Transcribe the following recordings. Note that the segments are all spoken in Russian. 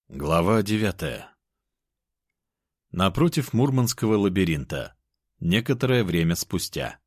Глава 9. Напротив Мурманского лабиринта. Некоторое время спустя.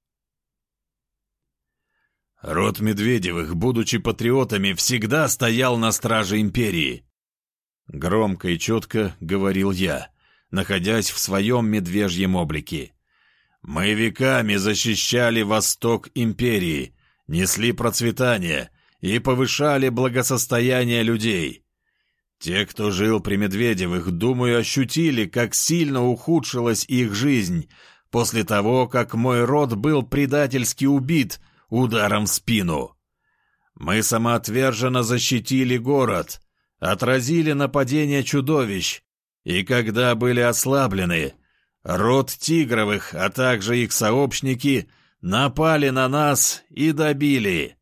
Род Медведевых, будучи патриотами, всегда стоял на страже империи. Громко и четко говорил я, находясь в своем медвежьем облике. Мы веками защищали восток империи, несли процветание и повышали благосостояние людей. Те, кто жил при Медведевых, думаю, ощутили, как сильно ухудшилась их жизнь после того, как мой род был предательски убит ударом в спину. Мы самоотверженно защитили город, отразили нападение чудовищ, и когда были ослаблены, род Тигровых, а также их сообщники, напали на нас и добили.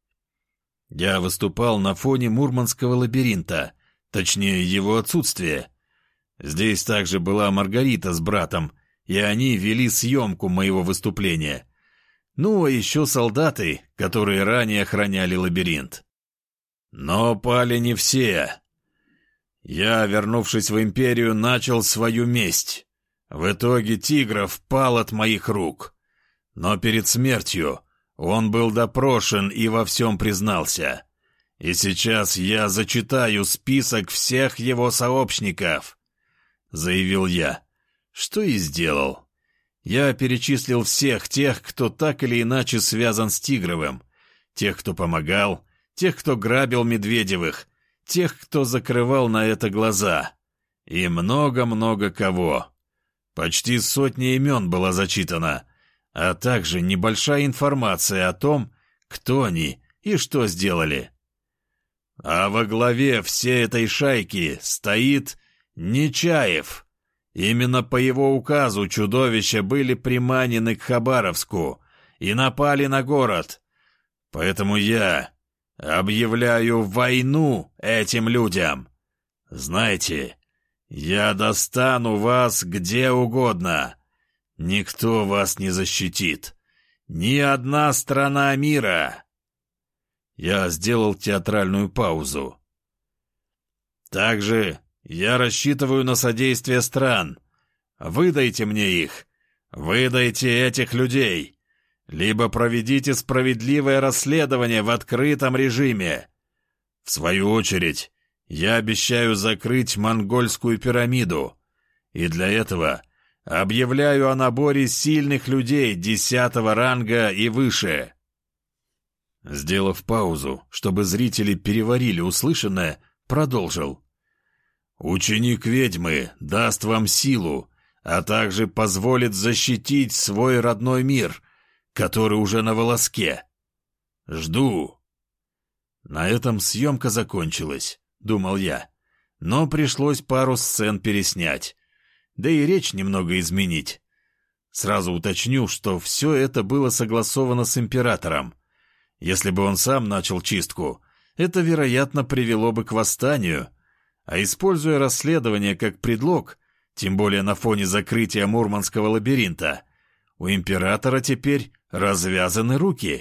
Я выступал на фоне Мурманского лабиринта, точнее, его отсутствие. Здесь также была Маргарита с братом, и они вели съемку моего выступления. Ну, а еще солдаты, которые ранее охраняли лабиринт. Но пали не все. Я, вернувшись в империю, начал свою месть. В итоге Тигров пал от моих рук. Но перед смертью он был допрошен и во всем признался. И сейчас я зачитаю список всех его сообщников, — заявил я, что и сделал. Я перечислил всех тех, кто так или иначе связан с Тигровым, тех, кто помогал, тех, кто грабил Медведевых, тех, кто закрывал на это глаза, и много-много кого. Почти 100 имен было зачитано, а также небольшая информация о том, кто они и что сделали. А во главе всей этой шайки стоит Нечаев. Именно по его указу чудовища были приманены к Хабаровску и напали на город. Поэтому я объявляю войну этим людям. Знаете, я достану вас где угодно. Никто вас не защитит. Ни одна страна мира. Я сделал театральную паузу. Также я рассчитываю на содействие стран. Выдайте мне их. Выдайте этих людей. Либо проведите справедливое расследование в открытом режиме. В свою очередь, я обещаю закрыть монгольскую пирамиду. И для этого объявляю о наборе сильных людей 10-го ранга и выше. Сделав паузу, чтобы зрители переварили услышанное, продолжил. «Ученик ведьмы даст вам силу, а также позволит защитить свой родной мир, который уже на волоске. Жду». На этом съемка закончилась, думал я, но пришлось пару сцен переснять, да и речь немного изменить. Сразу уточню, что все это было согласовано с императором. Если бы он сам начал чистку, это, вероятно, привело бы к восстанию. А используя расследование как предлог, тем более на фоне закрытия Мурманского лабиринта, у императора теперь развязаны руки.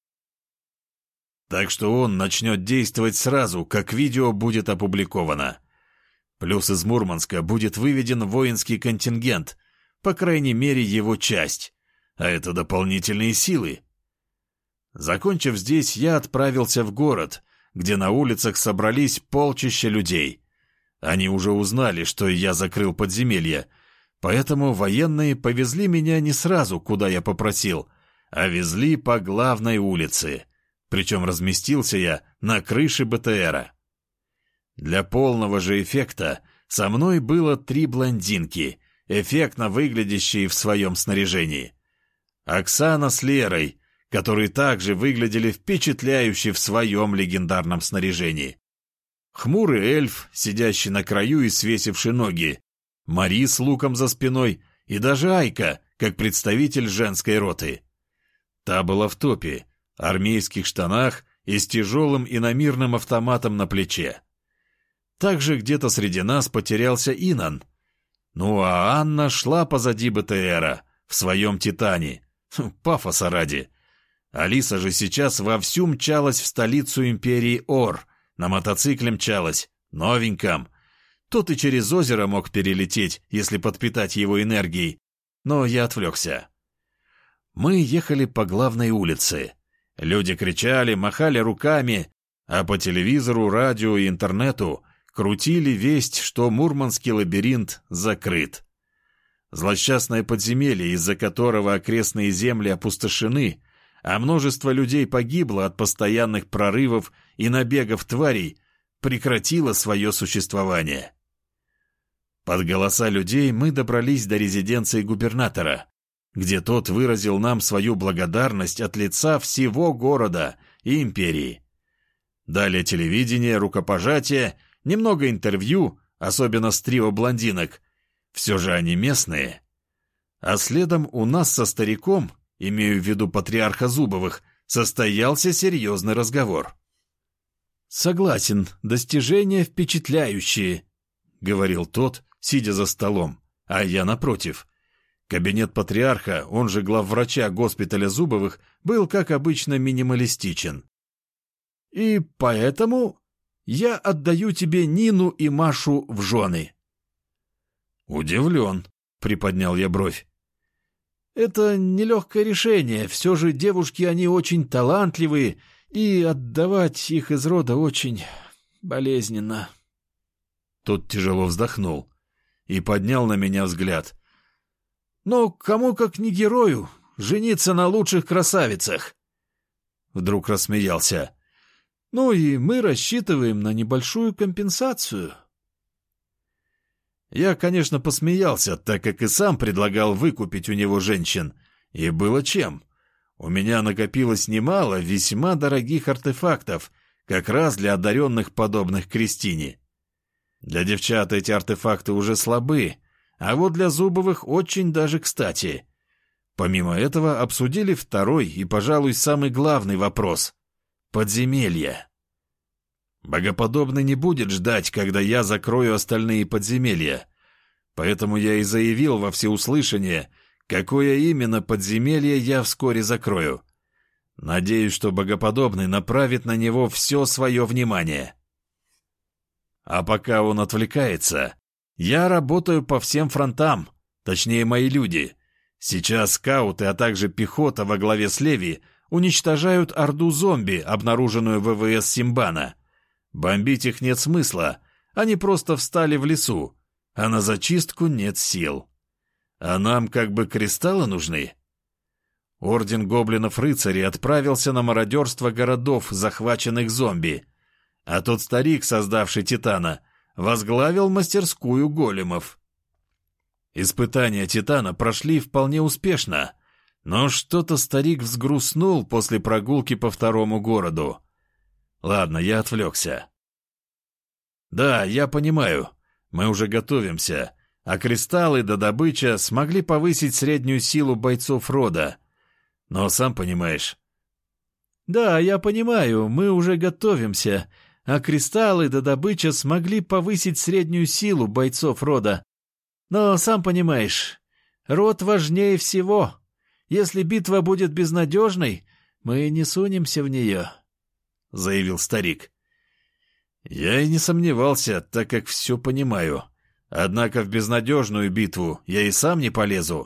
Так что он начнет действовать сразу, как видео будет опубликовано. Плюс из Мурманска будет выведен воинский контингент, по крайней мере его часть, а это дополнительные силы. Закончив здесь, я отправился в город, где на улицах собрались полчища людей. Они уже узнали, что я закрыл подземелье, поэтому военные повезли меня не сразу, куда я попросил, а везли по главной улице. Причем разместился я на крыше БТРа. Для полного же эффекта со мной было 3 блондинки, эффектно выглядящие в своем снаряжении. Оксана с Лерой, которые также выглядели впечатляюще в своем легендарном снаряжении. Хмурый эльф, сидящий на краю и свесивший ноги, Мари с луком за спиной и даже Айка, как представитель женской роты. Та была в топе, армейских штанах и с тяжелым иномирным автоматом на плече. Также где-то среди нас потерялся Инан. Ну а Анна шла позади БТРа, в своем Титане. Пафоса ради. Алиса же сейчас вовсю мчалась в столицу империи Ор, на мотоцикле мчалась, новеньком. Тот и через озеро мог перелететь, если подпитать его энергией. Но я отвлекся. Мы ехали по главной улице. Люди кричали, махали руками, а по телевизору, радио и интернету крутили весть, что Мурманский лабиринт закрыт. Злосчастное подземелье, из-за которого окрестные земли опустошены, а множество людей погибло от постоянных прорывов и набегов тварей, прекратило свое существование. Под голоса людей мы добрались до резиденции губернатора, где тот выразил нам свою благодарность от лица всего города и империи. Далее телевидение, рукопожатие, немного интервью, особенно с трио блондинок. Все же они местные. А следом у нас со стариком, имею в виду патриарха Зубовых, состоялся серьезный разговор. «Согласен, достижения впечатляющие», — говорил тот, сидя за столом, а я напротив. Кабинет патриарха, он же главврача госпиталя Зубовых, был, как обычно, минималистичен. «И поэтому я отдаю тебе Нину и Машу в жены». «Удивлен», — приподнял я бровь. «Это нелегкое решение, все же девушки они очень талантливые, и отдавать их из рода очень болезненно». Тот тяжело вздохнул и поднял на меня взгляд. «Но кому как не герою жениться на лучших красавицах?» Вдруг рассмеялся. «Ну и мы рассчитываем на небольшую компенсацию». Я, конечно, посмеялся, так как и сам предлагал выкупить у него женщин. И было чем. У меня накопилось немало весьма дорогих артефактов, как раз для одаренных, подобных Кристине. Для девчат эти артефакты уже слабы, а вот для Зубовых очень даже кстати. Помимо этого обсудили второй и, пожалуй, самый главный вопрос — подземелья. Богоподобный не будет ждать, когда я закрою остальные подземелья. Поэтому я и заявил во всеуслышание, какое именно подземелье я вскоре закрою. Надеюсь, что Богоподобный направит на него все свое внимание. А пока он отвлекается, я работаю по всем фронтам, точнее мои люди. Сейчас скауты, а также пехота во главе с Леви уничтожают орду зомби, обнаруженную в ВВС Симбана. Бомбить их нет смысла, они просто встали в лесу, а на зачистку нет сил. А нам как бы кристаллы нужны. Орден гоблинов-рыцарей отправился на мародерство городов, захваченных зомби, а тот старик, создавший Титана, возглавил мастерскую големов. Испытания Титана прошли вполне успешно, но что-то старик взгрустнул после прогулки по второму городу. Ладно, я отвлекся. Да, я понимаю, мы уже готовимся, а кристаллы до добыча смогли повысить среднюю силу бойцов рода. Но сам понимаешь. Да, я понимаю, мы уже готовимся, а кристаллы до добыча смогли повысить среднюю силу бойцов рода. Но сам понимаешь, род важнее всего. Если битва будет безнадежной, мы не сунемся в нее. — заявил старик. «Я и не сомневался, так как все понимаю. Однако в безнадежную битву я и сам не полезу».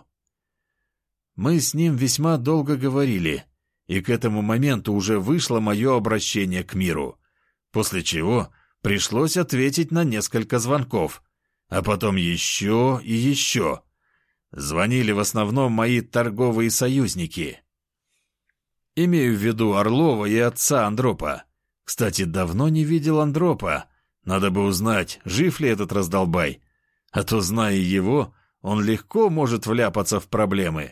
Мы с ним весьма долго говорили, и к этому моменту уже вышло мое обращение к миру, после чего пришлось ответить на несколько звонков, а потом еще и еще. Звонили в основном мои торговые союзники. Имею в виду Орлова и отца Андропа. Кстати, давно не видел Андропа. Надо бы узнать, жив ли этот раздолбай. А то, зная его, он легко может вляпаться в проблемы.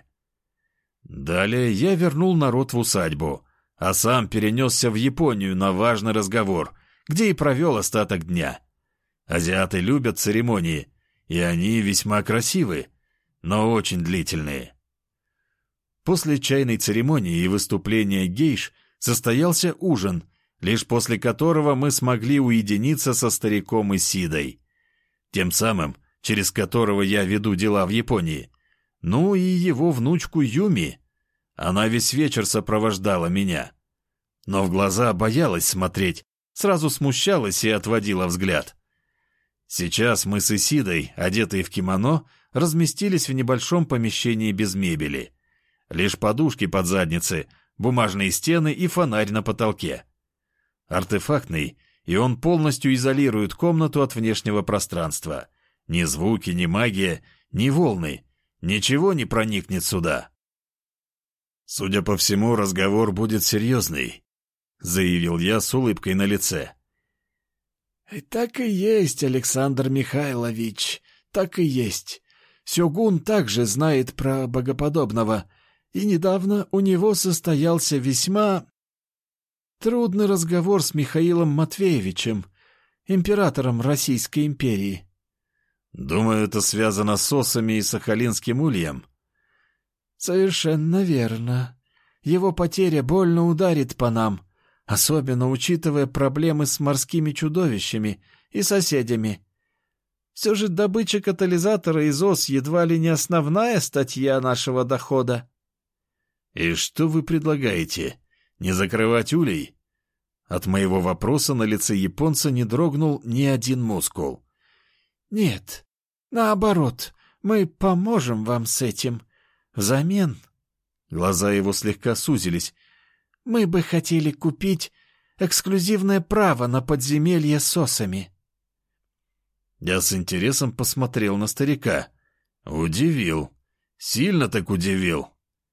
Далее я вернул народ в усадьбу, а сам перенесся в Японию на важный разговор, где и провел остаток дня. Азиаты любят церемонии, и они весьма красивы, но очень длительные. После чайной церемонии и выступления гейш состоялся ужин, лишь после которого мы смогли уединиться со стариком Исидой, тем самым, через которого я веду дела в Японии, ну и его внучку Юми. Она весь вечер сопровождала меня, но в глаза боялась смотреть, сразу смущалась и отводила взгляд. Сейчас мы с Исидой, одетые в кимоно, разместились в небольшом помещении без мебели. Лишь подушки под задницы, бумажные стены и фонарь на потолке. Артефактный, и он полностью изолирует комнату от внешнего пространства. Ни звуки, ни магия, ни волны. Ничего не проникнет сюда. «Судя по всему, разговор будет серьезный», — заявил я с улыбкой на лице. «Так и есть, Александр Михайлович, так и есть. Сёгун также знает про богоподобного, и недавно у него состоялся весьма трудный разговор с Михаилом Матвеевичем, императором Российской империи». «Думаю, это связано с осами и Сахалинским ульем». «Совершенно верно. Его потеря больно ударит по нам, особенно учитывая проблемы с морскими чудовищами и соседями. Все же добыча катализатора из ос едва ли не основная статья нашего дохода». «И что вы предлагаете? Не закрывать улей?» От моего вопроса на лице японца не дрогнул ни один мускул. «Нет, наоборот, мы поможем вам с этим. Взамен...» Глаза его слегка сузились. «Мы бы хотели купить эксклюзивное право на подземелье с осами». Я с интересом посмотрел на старика. Удивил. Сильно так удивил.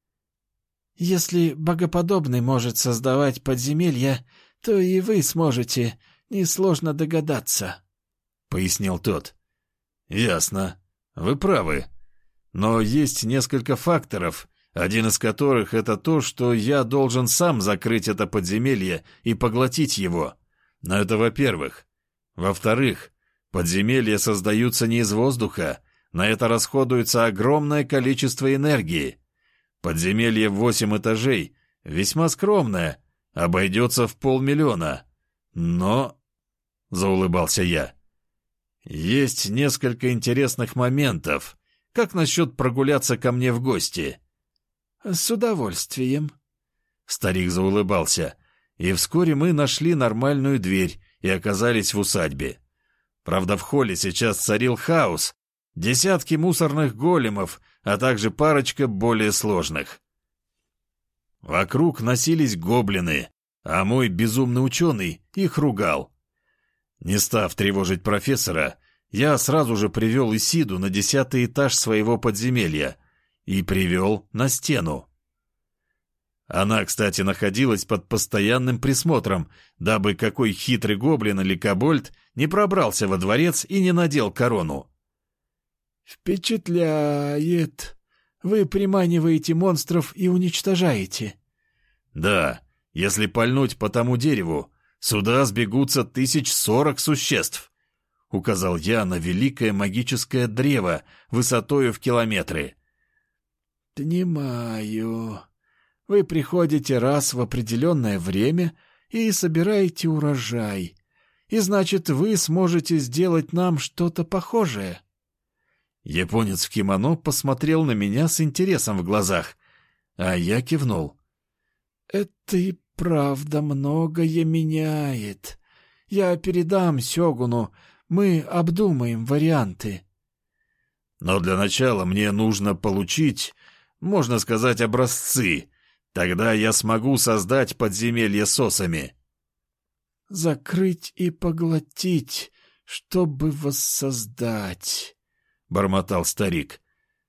«Если богоподобный может создавать подземелья, то и вы сможете, несложно догадаться», — пояснил тот. «Ясно. Вы правы. Но есть несколько факторов, один из которых — это то, что я должен сам закрыть это подземелье и поглотить его. Но это во-первых. Во-вторых, подземелья создаются не из воздуха, на это расходуется огромное количество энергии. Подземелье в 8 этажей, весьма скромное, обойдется в 500 000. Но...» — заулыбался я. «Есть несколько интересных моментов. Как насчет прогуляться ко мне в гости?» «С удовольствием». Старик заулыбался, и вскоре мы нашли нормальную дверь и оказались в усадьбе. Правда, в холле сейчас царил хаос, десятки мусорных големов, а также парочка более сложных. Вокруг носились гоблины, а мой безумный ученый их ругал. Не став тревожить профессора, я сразу же привел Исиду на 10-й этаж своего подземелья и привел на стену. Она, кстати, находилась под постоянным присмотром, дабы какой хитрый гоблин или кобольд не пробрался во дворец и не надел корону. «Впечатляет. Вы приманиваете монстров и уничтожаете». «Да, если пальнуть по тому дереву, сюда сбегутся 1040 существ», — указал я на великое магическое древо высотою в километры. «Понимаю. Вы приходите раз в определенное время и собираете урожай. И значит, вы сможете сделать нам что-то похожее». Японец в кимоно посмотрел на меня с интересом в глазах, а я кивнул. «Это и правда многое меняет. Я передам Сёгуну, мы обдумаем варианты». «Но для начала мне нужно получить, можно сказать, образцы. Тогда я смогу создать подземелье с осами». «Закрыть и поглотить, чтобы воссоздать», — бормотал старик.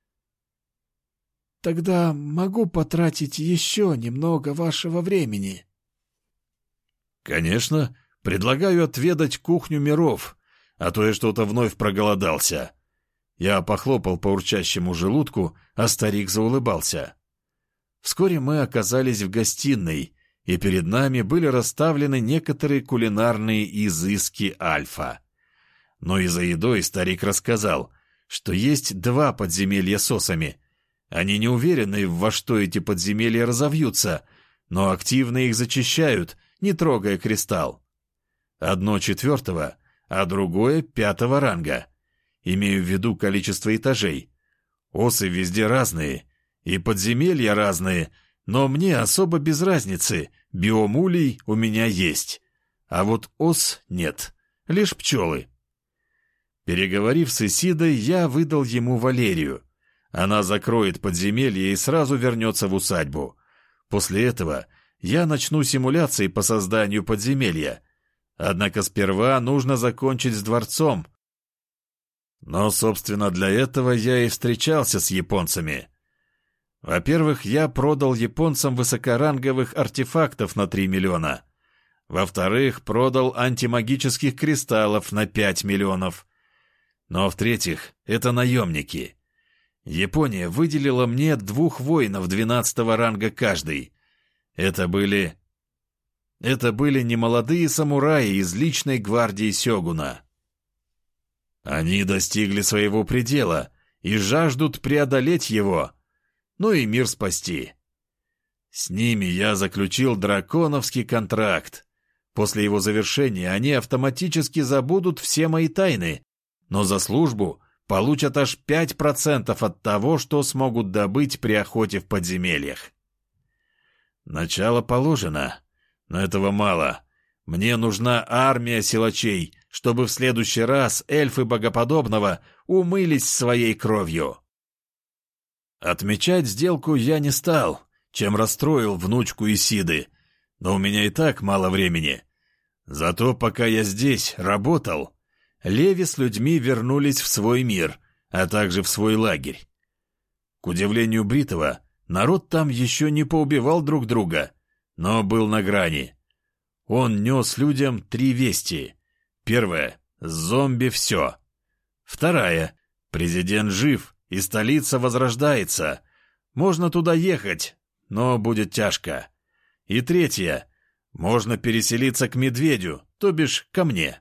«Тогда могу потратить еще немного вашего времени». «Конечно. Предлагаю отведать кухню миров, а то я что-то вновь проголодался». Я похлопал по урчащему желудку, а старик заулыбался. Вскоре мы оказались в гостиной, и перед нами были расставлены некоторые кулинарные изыски Альфа. Но и за едой старик рассказал, что есть 2 подземелья с осами. Они не уверены, во что эти подземелья разовьются, но активно их зачищают, не трогая кристалл. Одно 4-го, а другое 5-го ранга. Имею в виду количество этажей. Осы везде разные, и подземелья разные, но мне особо без разницы, биом улей у меня есть. А вот ос нет, лишь пчелы. Переговорив с Исидой, я выдал ему Валерию. Она закроет подземелье и сразу вернется в усадьбу. После этого я начну симуляции по созданию подземелья. Однако сперва нужно закончить с дворцом. Но, собственно, для этого я и встречался с японцами. Во-первых, я продал японцам высокоранговых артефактов на 3 миллиона. Во-вторых, продал антимагических кристаллов на 5 миллионов. Но, в-третьих, это наемники. Япония выделила мне 2 воинов 12-го ранга каждый. Это были немолодые самураи из личной гвардии сёгуна. Они достигли своего предела и жаждут преодолеть его, ну и мир спасти. С ними я заключил драконовский контракт. После его завершения они автоматически забудут все мои тайны, но за службу получат аж 5% от того, что смогут добыть при охоте в подземельях. Начало положено, но этого мало. Мне нужна армия силачей, чтобы в следующий раз эльфы богоподобного умылись своей кровью. Отмечать сделку я не стал, чем расстроил внучку Исиды, но у меня и так мало времени. Зато пока я здесь работал, Леви с людьми вернулись в свой мир, а также в свой лагерь. К удивлению Бритова, народ там еще не поубивал друг друга, но был на грани. Он нес людям 3 вести. Первая — зомби все. Вторая — президент жив, и столица возрождается. Можно туда ехать, но будет тяжко. И третья — можно переселиться к медведю, то бишь ко мне.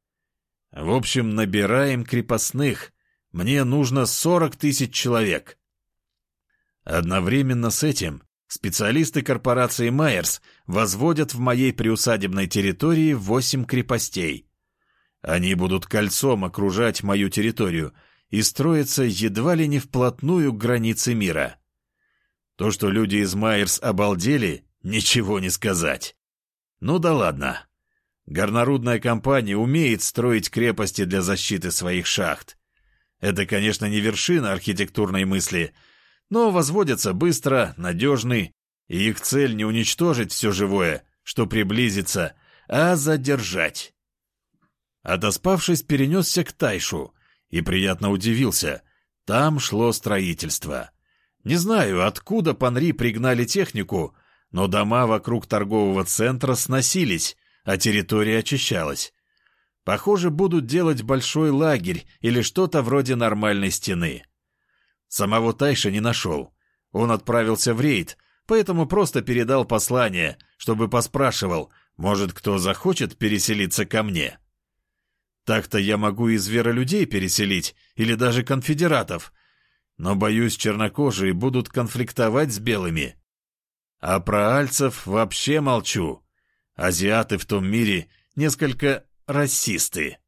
В общем, набираем крепостных. Мне нужно 40 000 человек. Одновременно с этим специалисты корпорации Майерс возводят в моей приусадебной территории 8 крепостей. Они будут кольцом окружать мою территорию и строятся едва ли не вплотную к границе мира. То, что люди из Майерс обалдели, ничего не сказать. Ну да ладно. Горнорудная компания умеет строить крепости для защиты своих шахт. Это, конечно, не вершина архитектурной мысли, но возводятся быстро, надежны, и их цель не уничтожить все живое, что приблизится, а задержать. Отоспавшись, перенесся к Тайшу и приятно удивился. Там шло строительство. Не знаю, откуда Панри пригнали технику, но дома вокруг торгового центра сносились, а территория очищалась. Похоже, будут делать большой лагерь или что-то вроде нормальной стены. Самого Тайша не нашел. Он отправился в рейд, поэтому просто передал послание, чтобы поспрашивал, может, кто захочет переселиться ко мне. Так-то я могу и зверолюдей переселить, или даже конфедератов, но, боюсь, чернокожие будут конфликтовать с белыми. А про альцев вообще молчу. Азиаты в том мире несколько расисты.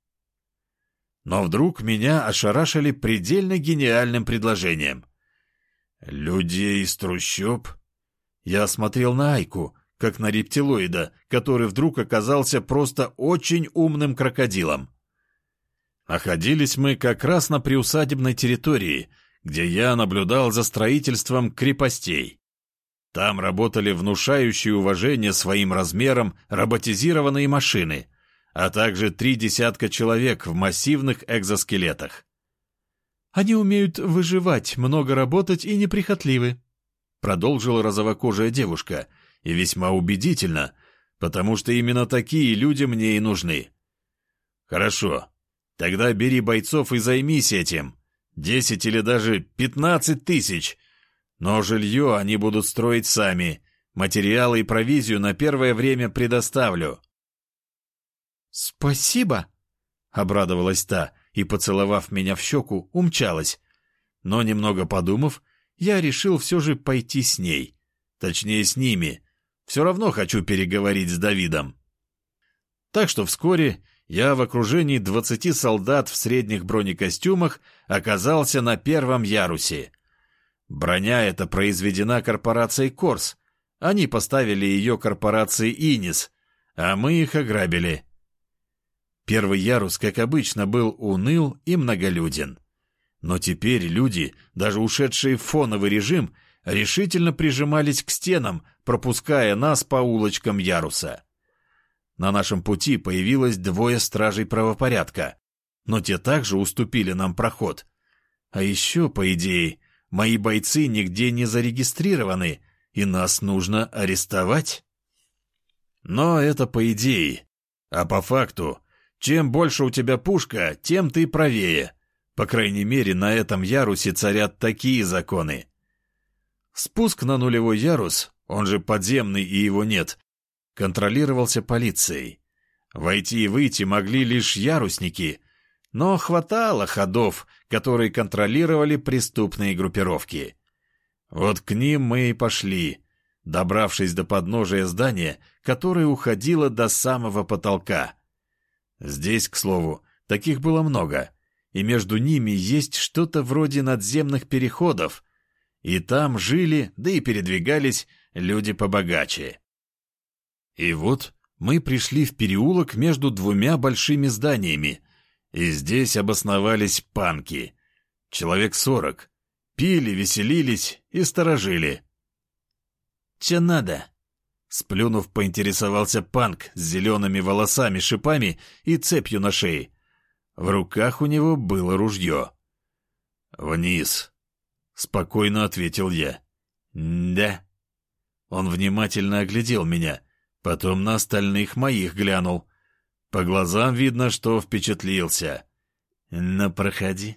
Но вдруг меня ошарашили предельно гениальным предложением. Людей из трущоб? Я смотрел на Айку, как на рептилоида, который вдруг оказался просто очень умным крокодилом. Находились мы как раз на приусадебной территории, где я наблюдал за строительством крепостей. Там работали внушающие уважение своим размерам роботизированные машины, а также 3 десятка человек в массивных экзоскелетах. «Они умеют выживать, много работать и неприхотливы», — продолжила розовокожая девушка, и весьма убедительно, потому что именно такие люди мне и нужны. «Хорошо, тогда бери бойцов и займись этим. 10 или даже 15 000. Но жилье они будут строить сами. Материалы и провизию на первое время предоставлю». «Спасибо», — обрадовалась та и, поцеловав меня в щеку, умчалась. Но, немного подумав, я решил все же пойти с ней. Точнее, с ними. Все равно хочу переговорить с Давидом. Так что вскоре я в окружении 20 солдат в средних бронекостюмах оказался на 1-м ярусе. Броня эта произведена корпорацией Корс. Они поставили ее корпорации Инис, а мы их ограбили. Первый ярус, как обычно, был уныл и многолюден. Но теперь люди, даже ушедшие в фоновый режим, решительно прижимались к стенам, пропуская нас по улочкам яруса. На нашем пути появилось 2 стражей правопорядка, но те также уступили нам проход. А еще, по идее, мои бойцы нигде не зарегистрированы, и нас нужно арестовать. Но это по идее. А по факту, чем больше у тебя пушка, тем ты правее. По крайней мере, на этом ярусе царят такие законы. Спуск на нулевой ярус, он же подземный и его нет, контролировался полицией. Войти и выйти могли лишь ярусники, но хватало ходов, которые контролировали преступные группировки. Вот к ним мы и пошли, добравшись до подножия здания, которое уходило до самого потолка. Здесь, к слову, таких было много, и между ними есть что-то вроде надземных переходов, и там жили, да и передвигались люди побогаче. И вот мы пришли в переулок между 2 большими зданиями, и здесь обосновались панки. Человек 40. Пили, веселились и сторожили. «Че надо?» Сплюнув, поинтересовался панк с зелеными волосами-шипами и цепью на шее. В руках у него было ружье. «Вниз», — спокойно ответил я. «Да». Он внимательно оглядел меня, потом на остальных моих глянул. По глазам видно, что впечатлился. «Ну, проходи».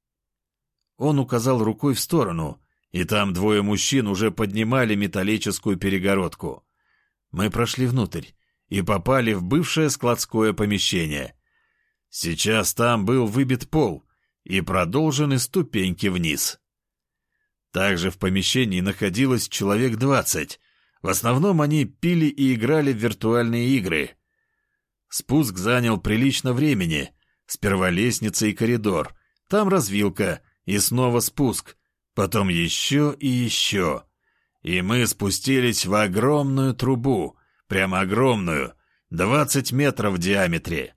Он указал рукой в сторону, и там 2 мужчин уже поднимали металлическую перегородку. Мы прошли внутрь и попали в бывшее складское помещение. Сейчас там был выбит пол и продолжены ступеньки вниз. Также в помещении находилось человек 20. В основном они пили и играли в виртуальные игры. Спуск занял прилично времени. Сперва лестница и коридор, там развилка и снова спуск, потом еще и еще. И мы спустились в огромную трубу, прямо огромную, 20 метров в диаметре.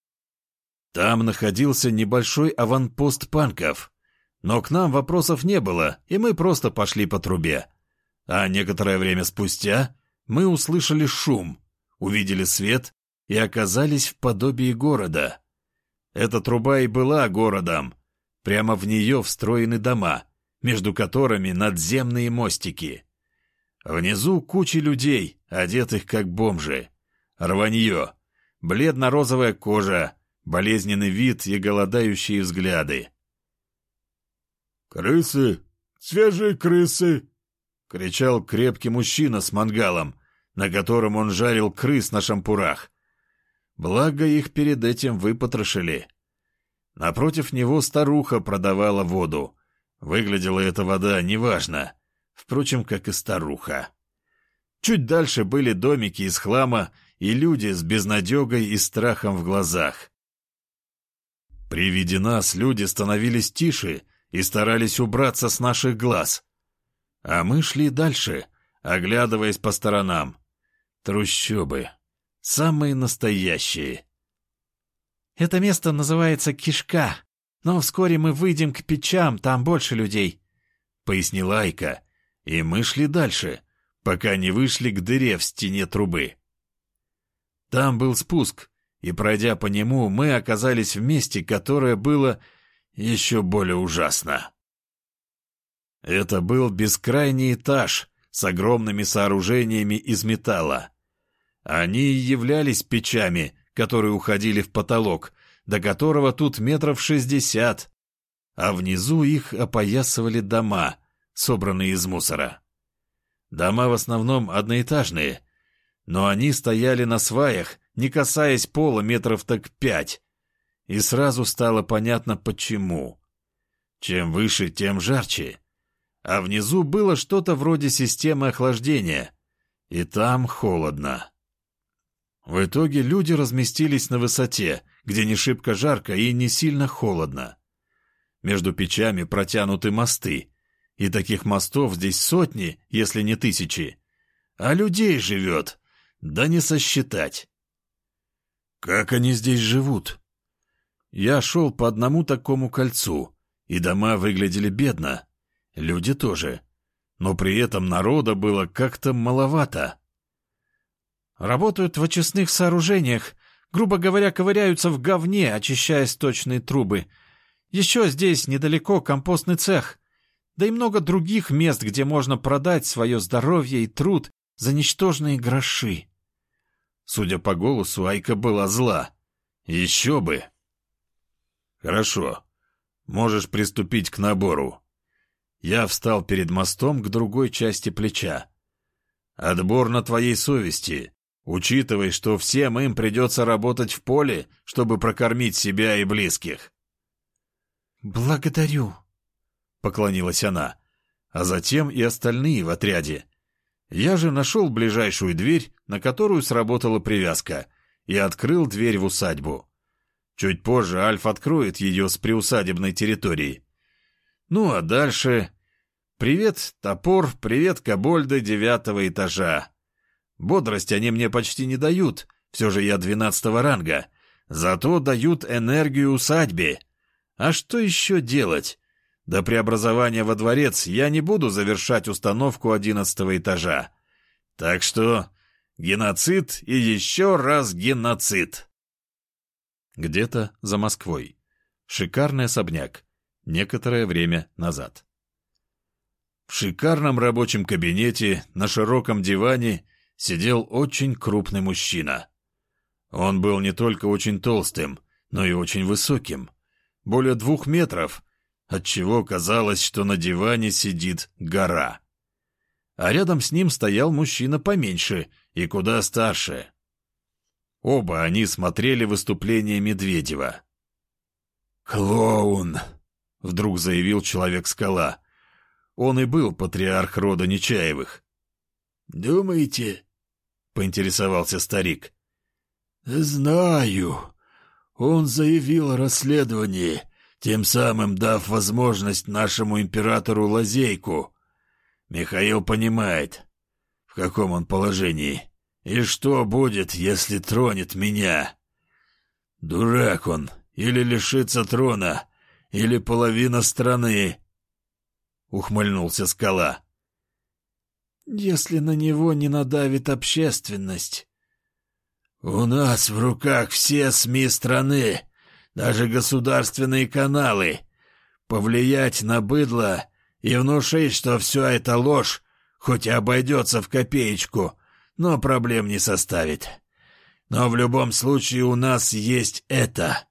Там находился небольшой аванпост панков, но к нам вопросов не было, и мы просто пошли по трубе. А некоторое время спустя мы услышали шум, увидели свет и оказались в подобии города. Эта труба и была городом. Прямо в нее встроены дома, между которыми надземные мостики. Внизу куча людей, одетых как бомжи. Рванье, бледно-розовая кожа, болезненный вид и голодающие взгляды. «Крысы! Свежие крысы!» — кричал крепкий мужчина с мангалом, на котором он жарил крыс на шампурах. Благо их перед этим выпотрошили. Напротив него старуха продавала воду. Выглядела эта вода неважно, впрочем, как и старуха. Чуть дальше были домики из хлама и люди с безнадегой и страхом в глазах. При виде нас люди становились тише и старались убраться с наших глаз. А мы шли дальше, оглядываясь по сторонам. Трущобы. Самые настоящие. «Это место называется Кишка, но вскоре мы выйдем к печам, там больше людей», — пояснила Айка, и мы шли дальше, пока не вышли к дыре в стене трубы. Там был спуск, и, пройдя по нему, мы оказались в месте, которое было еще более ужасно. Это был бескрайний этаж с огромными сооружениями из металла. Они являлись печами, которые уходили в потолок, до которого тут 60 метров, а внизу их опоясывали дома, собранные из мусора. Дома в основном одноэтажные, но они стояли на сваях, не касаясь пола 5 метров, и сразу стало понятно, почему. Чем выше, тем жарче. А внизу было что-то вроде системы охлаждения, и там холодно. В итоге люди разместились на высоте, где не шибко жарко и не сильно холодно. Между печами протянуты мосты, и таких мостов здесь сотни, если не тысячи. А людей живет, да не сосчитать. Как они здесь живут? Я шел по одному такому кольцу, и дома выглядели бедно. Люди тоже. Но при этом народа было как-то маловато. Работают в очистных сооружениях, грубо говоря, ковыряются в говне, очищая сточные трубы. Еще здесь недалеко компостный цех, да и много других мест, где можно продать свое здоровье и труд за ничтожные гроши. Судя по голосу, Айка была зла. Еще бы. Хорошо. Можешь приступить к набору. Я встал перед мостом к другой части плеча. Отбор на твоей совести. Учитывай, что всем им придется работать в поле, чтобы прокормить себя и близких. «Благодарю», — поклонилась она, а затем и остальные в отряде. Я же нашел ближайшую дверь, на которую сработала привязка, и открыл дверь в усадьбу. Чуть позже Альф откроет ее с приусадебной территории. Ну а дальше... Привет, топор, привет, кобольды 9-го этажа. Бодрость они мне почти не дают, все же я 12-го ранга. Зато дают энергию усадьбе. А что еще делать? До преобразования во дворец я не буду завершать установку 11-го этажа. Так что геноцид и еще раз геноцид. Где-то за Москвой. Шикарный особняк. Некоторое время назад. В шикарном рабочем кабинете на широком диване сидел очень крупный мужчина. Он был не только очень толстым, но и очень высоким. Более 2 метров, отчего казалось, что на диване сидит гора. А рядом с ним стоял мужчина поменьше и куда старше. Оба они смотрели выступление Медведева. «Клоун!» — вдруг заявил Человек-скала. Он и был патриарх рода Нечаевых. «Думаете?» — поинтересовался старик. «Знаю. Он заявил о расследовании, тем самым дав возможность нашему императору лазейку. Михаил понимает, в каком он положении, и что будет, если тронет меня. Дурак он, или лишится трона, или половина страны», — ухмыльнулся Скала. «Если на него не надавит общественность». «У нас в руках все СМИ страны, даже государственные каналы. Повлиять на быдло и внушить, что все это ложь, хоть и обойдется в копеечку, но проблем не составит. Но в любом случае у нас есть это».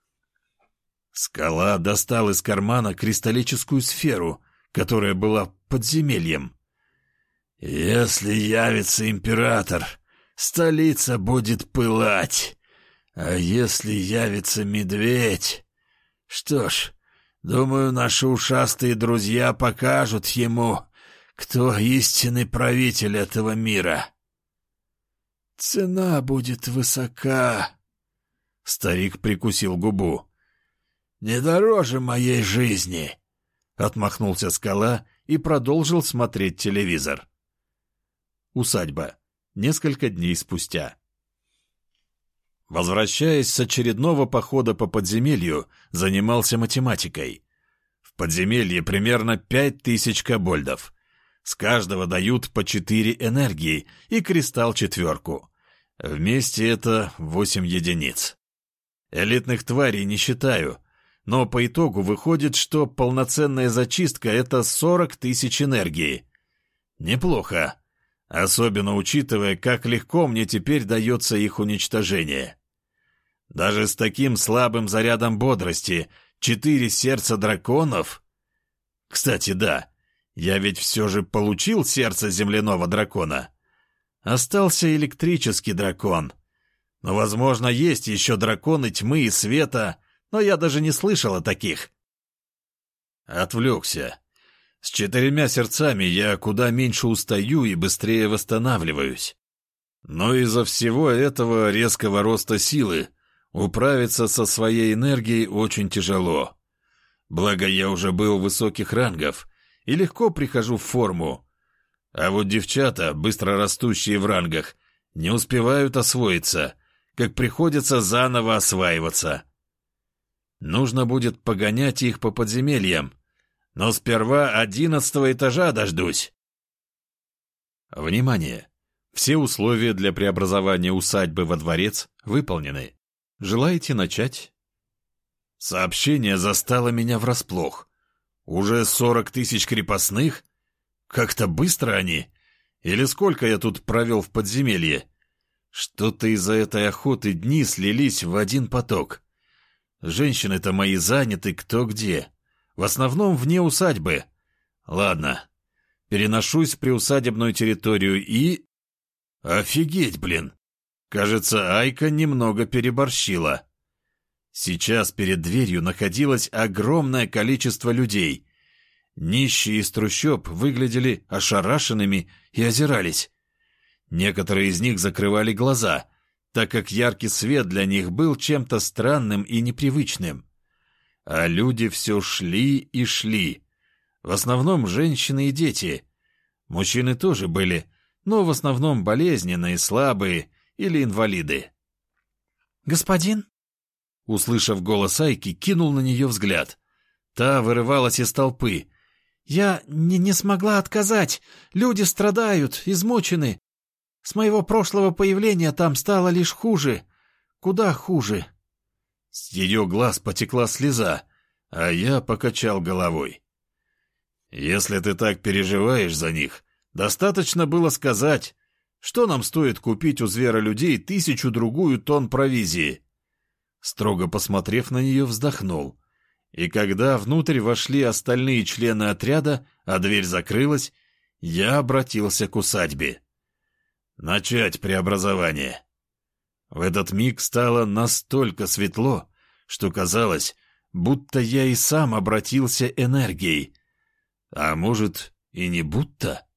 Скала достал из кармана кристаллическую сферу, которая была подземельем. «Если явится император, столица будет пылать. А если явится медведь... Что ж, думаю, наши ушастые друзья покажут ему, кто истинный правитель этого мира». «Цена будет высока». Старик прикусил губу. «Не дороже моей жизни», — отмахнулся Скала и продолжил смотреть телевизор. Усадьба. Несколько дней спустя. Возвращаясь с очередного похода по подземелью, занимался математикой. В подземелье примерно 5000 кобольдов. С каждого дают по 4 энергии и кристалл 4. Вместе это 8 единиц. Элитных тварей не считаю, но по итогу выходит, что полноценная зачистка — это 40 000 энергии. Неплохо. Особенно учитывая, как легко мне теперь дается их уничтожение. Даже с таким слабым зарядом бодрости 4 сердца драконов... Кстати, да, я ведь все же получил сердце земляного дракона. Остался электрический дракон. Но, возможно, есть еще драконы тьмы и света, но я даже не слышал о таких. Отвлекся. С 4 сердцами я куда меньше устаю и быстрее восстанавливаюсь. Но из-за всего этого резкого роста силы управиться со своей энергией очень тяжело. Благо я уже был высоких рангов и легко прихожу в форму. А вот девчата, быстро растущие в рангах, не успевают освоиться, как приходится заново осваиваться. Нужно будет погонять их по подземельям, но сперва 11-го этажа дождусь. Внимание! Все условия для преобразования усадьбы во дворец выполнены. Желаете начать? Сообщение застало меня врасплох. Уже 40 тысяч крепостных? Как-то быстро они. Или сколько я тут провел в подземелье? Что-то из-за этой охоты дни слились в один поток. Женщины-то мои заняты кто где. В основном вне усадьбы. Ладно. Переношусь в приусадебную территорию и... Офигеть, блин. Кажется, Айка немного переборщила. Сейчас перед дверью находилось огромное количество людей. Нищие из трущоб выглядели ошарашенными и озирались. Некоторые из них закрывали глаза, так как яркий свет для них был чем-то странным и непривычным. А люди все шли и шли. В основном женщины и дети. Мужчины тоже были, но в основном болезненные, слабые или инвалиды. «Господин?» Услышав голос Айки, кинул на нее взгляд. Та вырывалась из толпы. «Я не смогла отказать. Люди страдают, измучены. С моего прошлого появления там стало лишь хуже. Куда хуже?» С ее глаз потекла слеза, а я покачал головой. «Если ты так переживаешь за них, достаточно было сказать, что нам стоит купить у зверолюдей 1000-другую тонн провизии». Строго посмотрев на нее, вздохнул. И когда внутрь вошли остальные члены отряда, а дверь закрылась, я обратился к усадьбе. Начать преобразование. В этот миг стало настолько светло, что казалось, будто я и сам обратился энергией. А может, и не будто?